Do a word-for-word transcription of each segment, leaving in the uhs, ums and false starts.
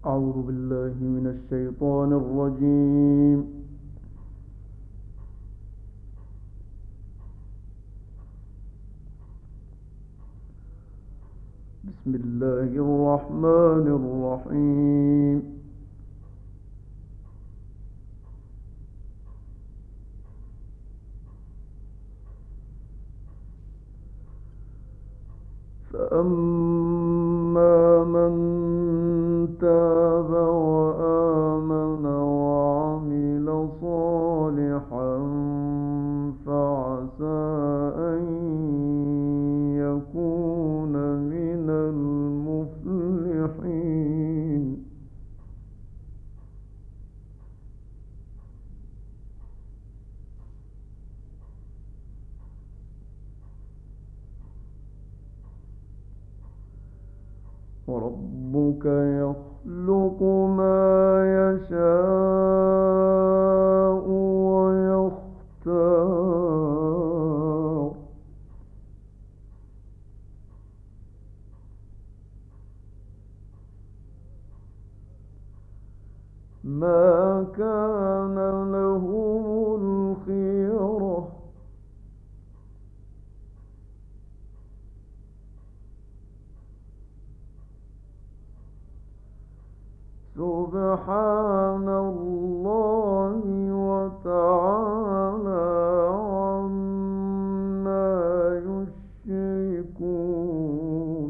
أعوذ بالله من الشيطان الرجيم. بسم الله الرحمن الرحيم. فأما من تاب وآمن وعمل صالحا فعسى أن يكون من المفلحين. وربك يخلق ما يشاء ويختار. ما كان لهم الخيرة. سبحان الله وتعالى عما يشركون.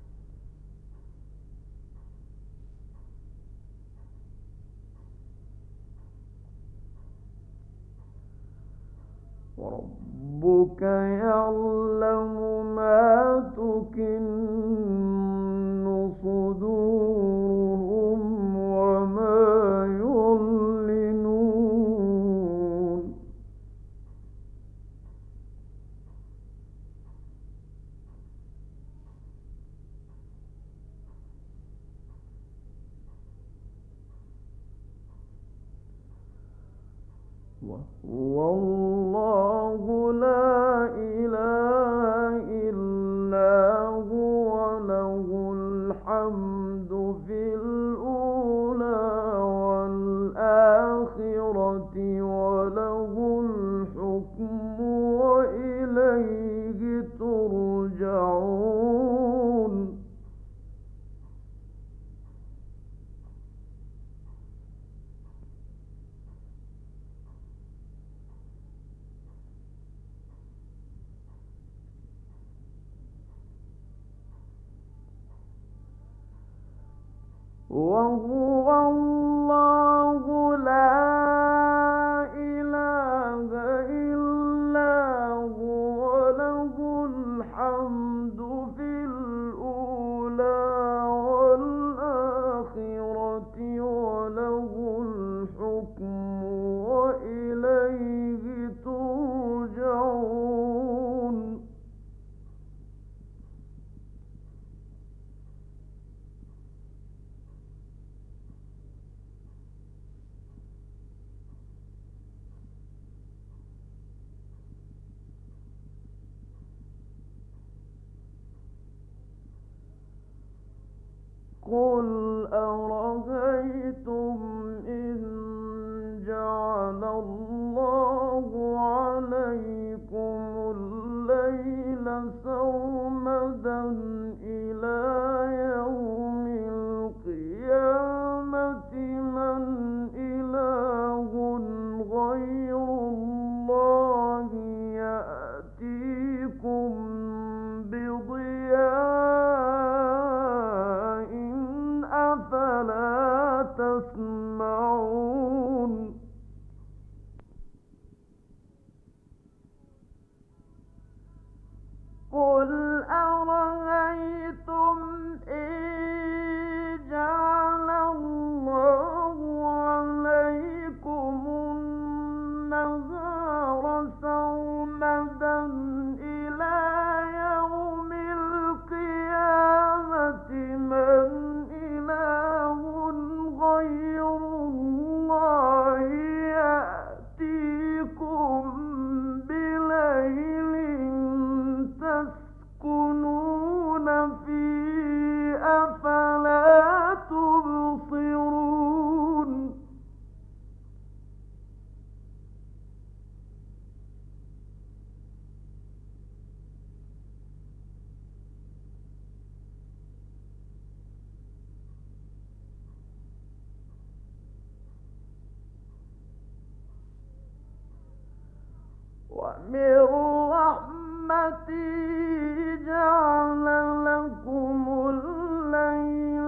وربك يعلم ما تكن صدورهم وما يعلنون. وهو الله لا إله إلا هو له الحمد في الأولى والآخرة وله الحكم وإليه ترجعون. وهو الله لا إله إلا هو له الحمد في الأولى والآخرة وله الحكم وإليه ترجعون. قل أرأيتم إن جعل الله عليكم الليل سرمدا إلى يوم القيامة من إله غير الله يأتيكم بضياء أفلا تسمعون. قل أرأيتم ومن رحمته جعل لكم الليل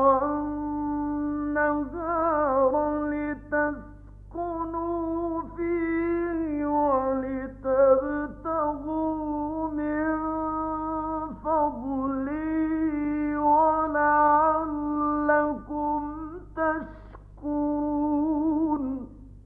والنهار لتسكنوا فيه ولتبتغوا من فضله ولعلكم تشكرون.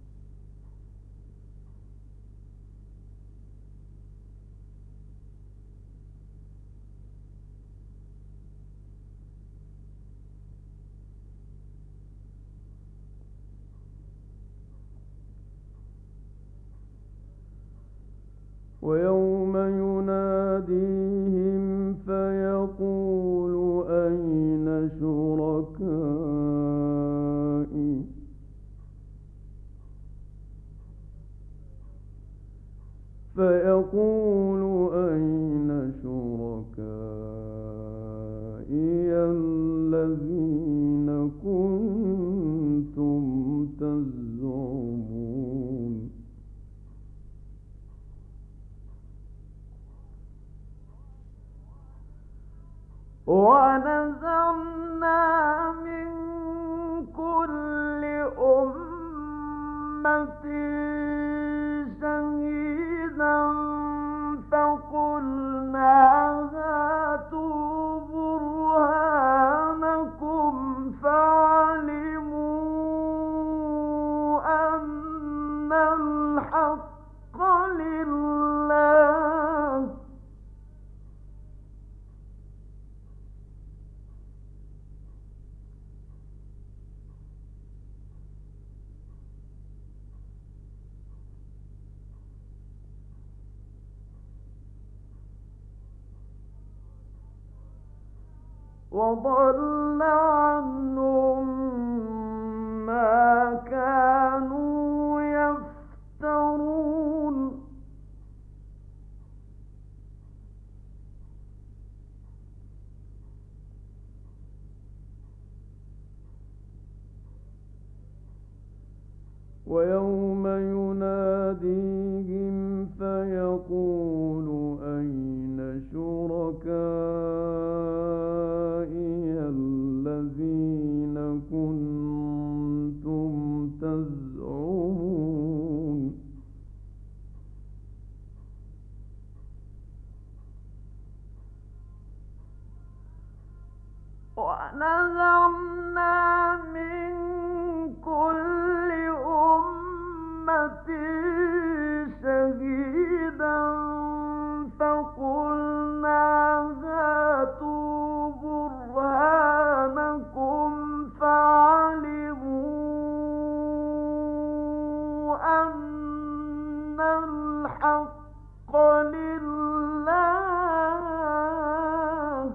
ويوم يناديهم فيقول أين شركائي فيقول أين شركائي الذين كنتم تزعمون. ونزعنا من كل أمة شهيدا فقلنا هاتوا برهانكم فعلموا أن الحق لله. وضل عنهم ما كانوا يفترون. ويوم يناديهم فيقول أين شركائي الذين كنتم تزعمون. ونزعنا من كل أمة شهيدا فقلنا هاتوا برهانكم فعلموا أن الحق لله.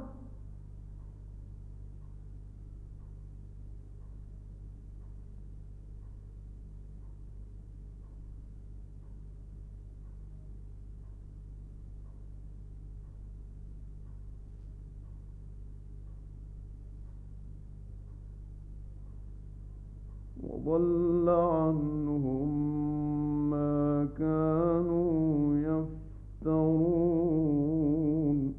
وضل عنهم ما كانوا يفترون.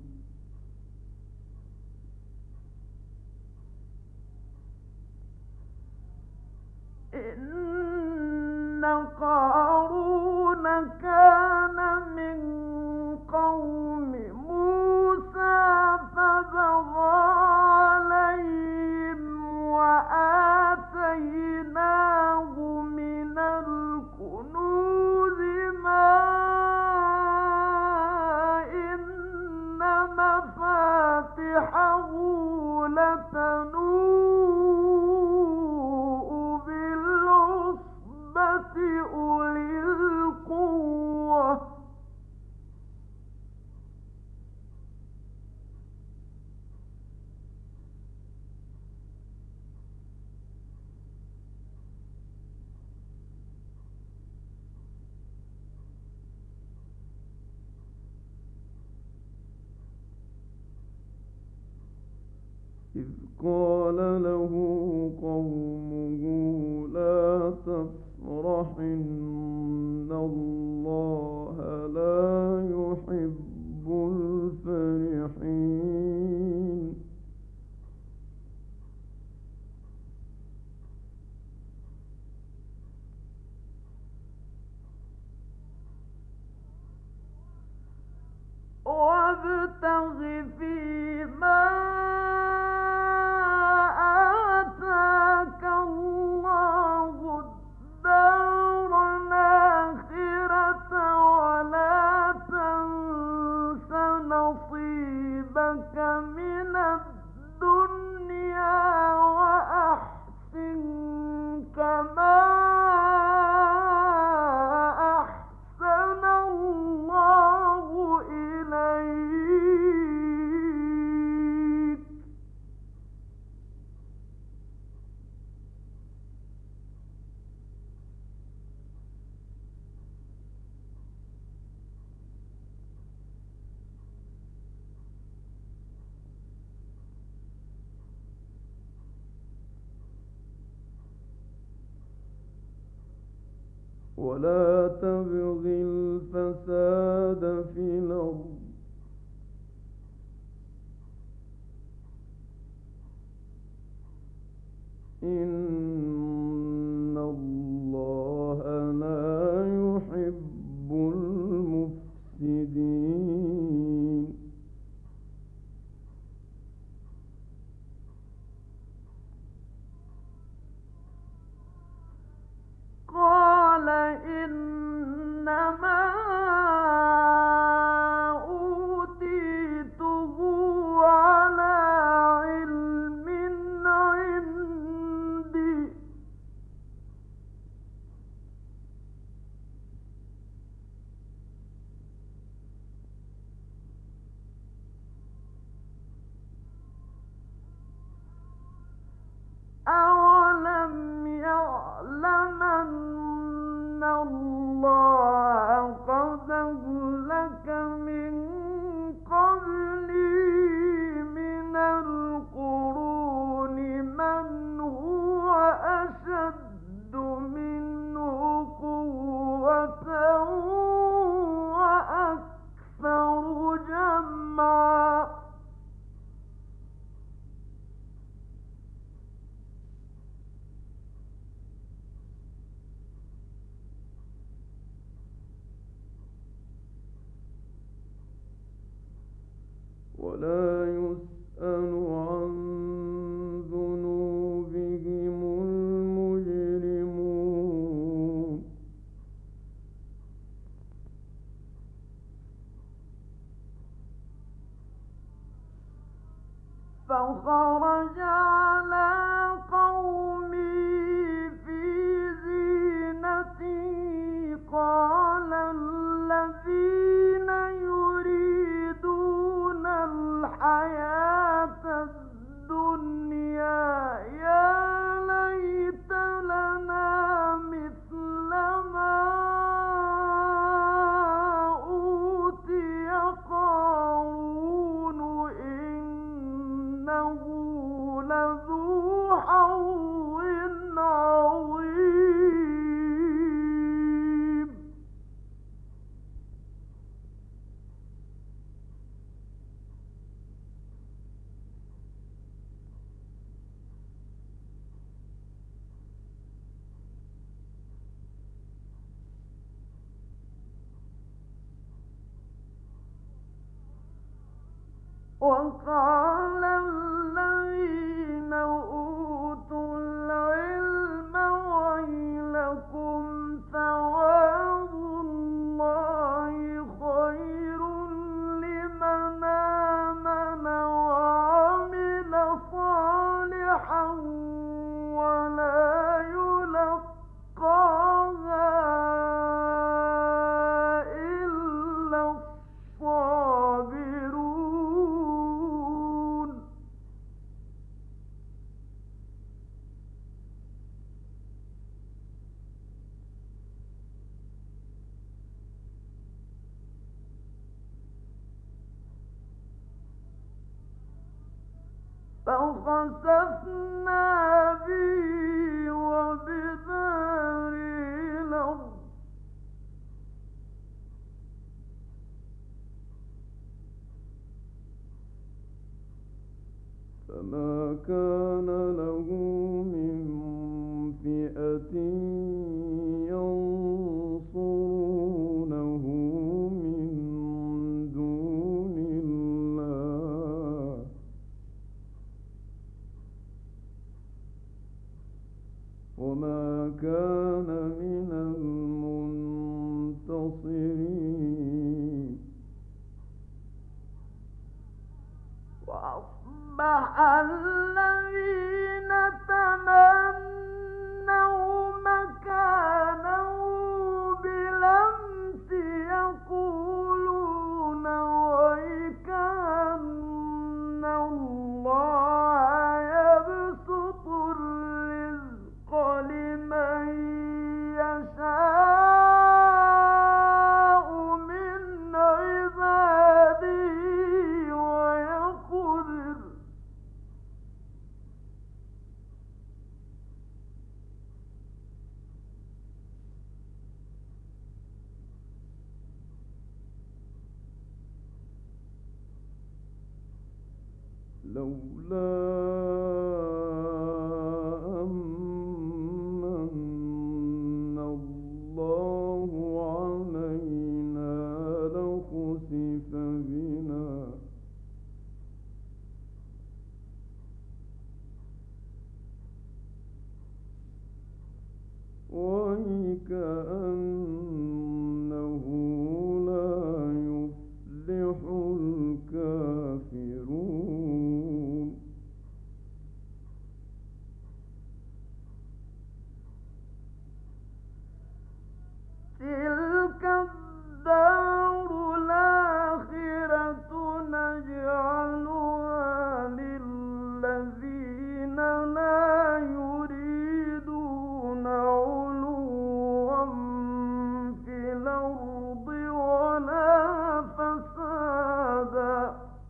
إن قارون كان من قوم موسى فبغى عليهم وآتيناه من الكنوز ما إن مفاتحه لتنوء بالعصبة أولي القوة. إذ قال له قومه لا تفرح إن الله ولا يحب الفرحين وابتغ فيما آتاك الله الدار الآخرة ولا تنس نصيبك من الدنيا وأحسن كما أحسن الله إليك ولا تبغ الفساد في الأرض إن الله لا يحب المفسدين قال إنما أوتيته على علم عندي أولم يعلم أن الله قد أهلك من قبله من القرون من هو أشد منه قوة وأكثر جمعا ولا يسأل عن ذنوبهم المجرمون فخرج على قومه في زينته قال الذين يريدون الحياة الدنيا يا ليت لنا مثل ما أوتي قارون إنه لذو حظ عظيم وقال الذين أوتوا العلم ويلكم ثواب الله خير لمن آمن وعمل صالحا ولا يلقاها إلا الصابرون فخسفنا به وبداره الأرض فما كان له من فئة ينصرونه من دون الله وما كان من المنتصرين. وأصبح الذين تمنوا مكانه بالأمس يقولون ويك أن الله يبسط الرزق لمن يشاء من عباده ويقدر لولا أمن الله علينا لخسف بنا وكأنه لا يفلح الكافرون. تلك الدار الآخرة نجعلها للذين لا يريدون علوا في الأرض ولا فسادا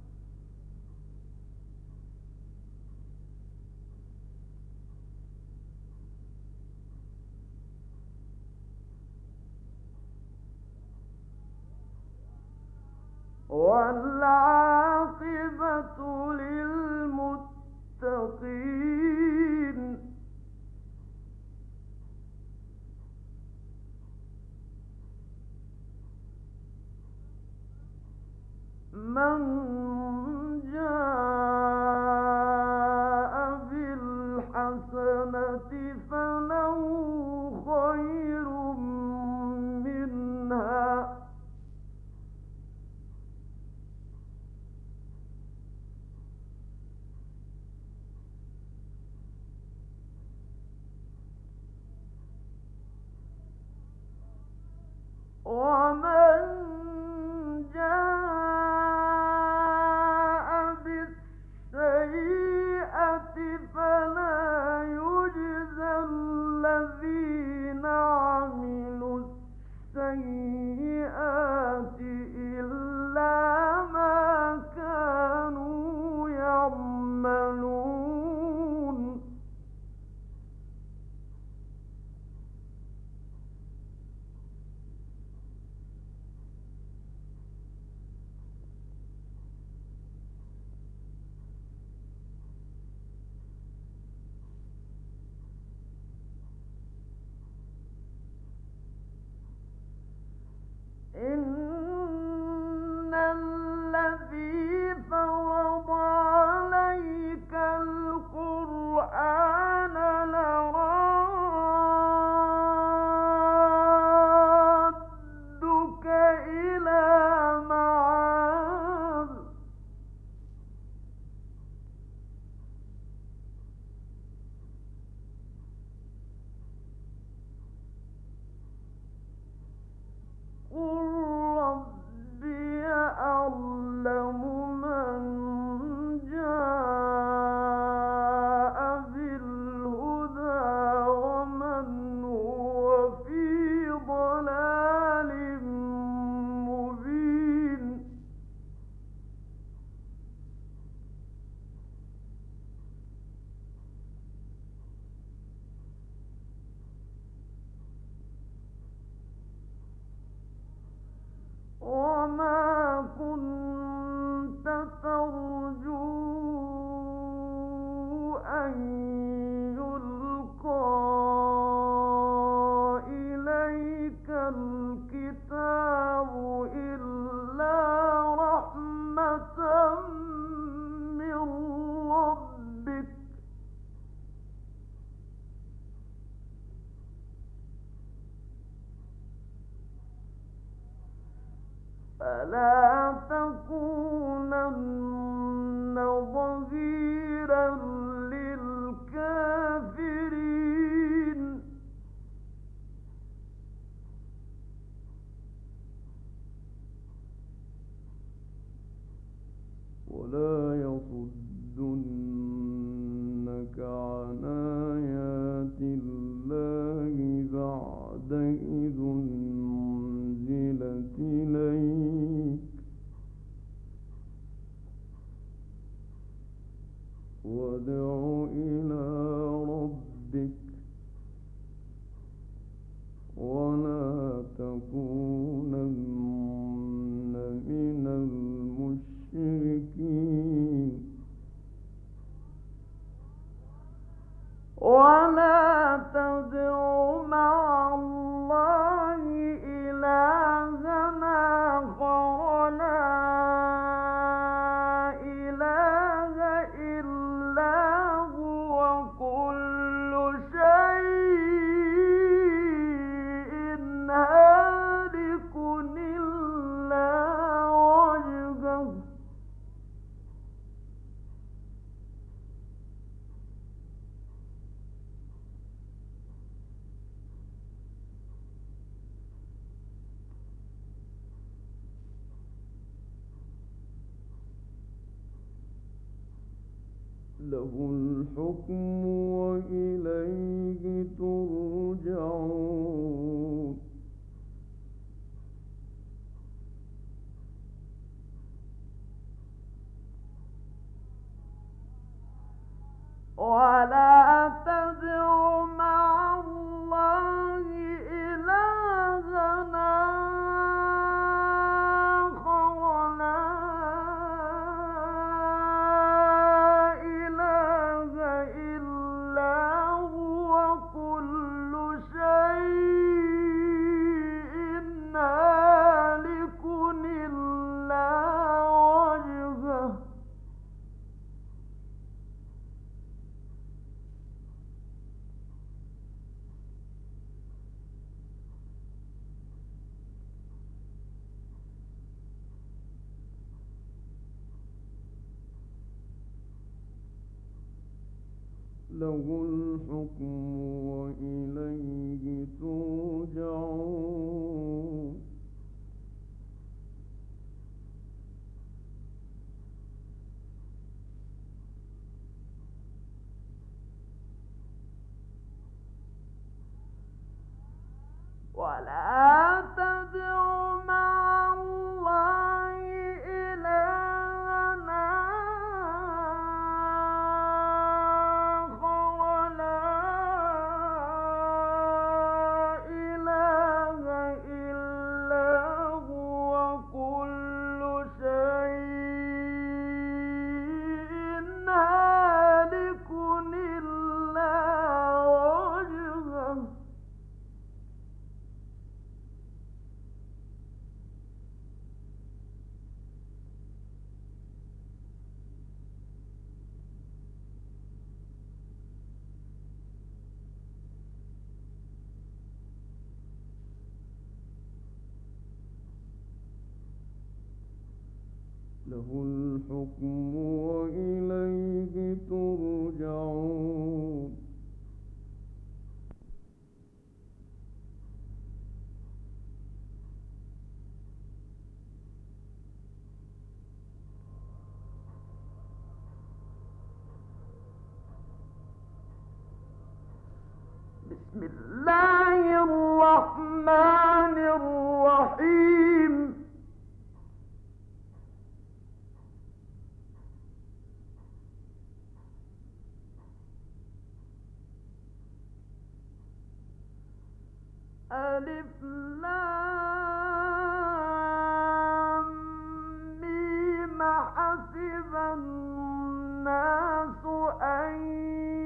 والعاقبة للمتقين. من جاء بالحسنة فله خير منها ومن جاء بالسيئة فلا يجزى الذين عملوا السيئات إلا ما كانوا يعملون. إن الذي فرض عليك القرآن لرادك إلى معاد قل ربي أعلم من جاء بالهدى ومن هو في ضلال مبين. وما كنت ترجو أن يلقى إليك الكتاب إلا رحمة من ربك فلا تكونن ظهيرا للكافرين ولا يصدنك عن آيات الله بعد إذ أنزلت إليك وادع إلى ربك ولا تكونن من المشركين ولا تدع مع الله إلهًا آخر لا إله إلا هو كل شيء هالك إلا وجهه له الحكم وإليه ترجعون ولا تدع مع الله إلهًا آخر لا إله إلا هو كل شيء هالك إلا وجهه له الحكم وإليه ترجعون ولا تدع مع الله إلهًا آخر لا إله إلا هو كل شيء هالك إلا وجهه له الحكم وإليه ترجعون بسم الله الرحمن الرحيم ألف لام ميم حسب الناس أن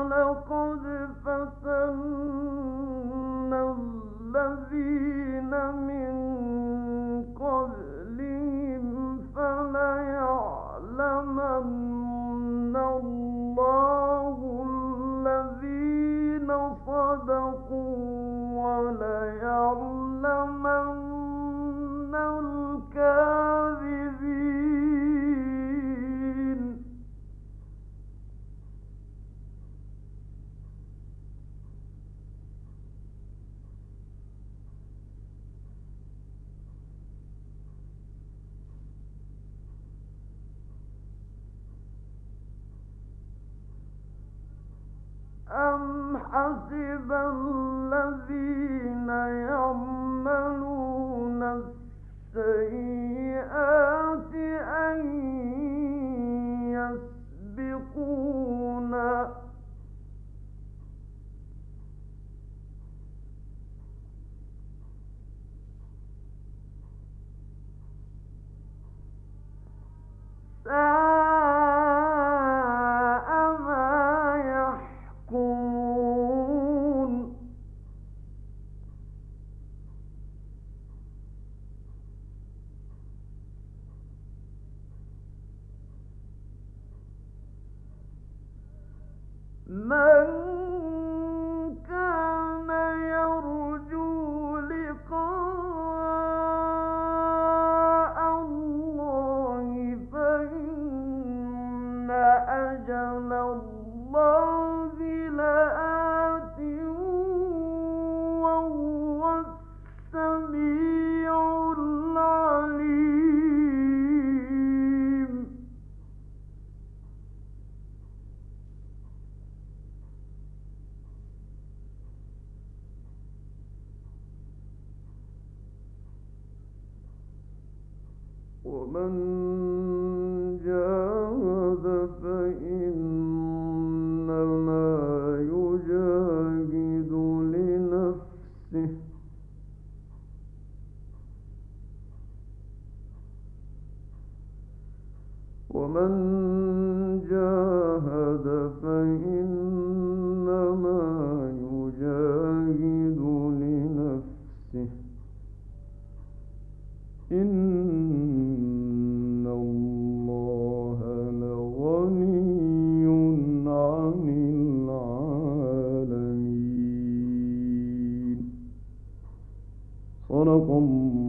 ولقد فتنا الذين من قبلهم فليعلمن الله الذين صدقوا وليعلمن الكاذبين. أم حسب الذين يعملون السيئات أن يسبقونا ساء ما يحكمون. من كان يرجو لقاء الله فإن أجل الله لآت وهو السميع العليم. ومن جاهد فإنما يجاهد لنفسه ومن جاهد فإنما يجاهد لنفسه إن الله لغني عن العالمين. صدق الله.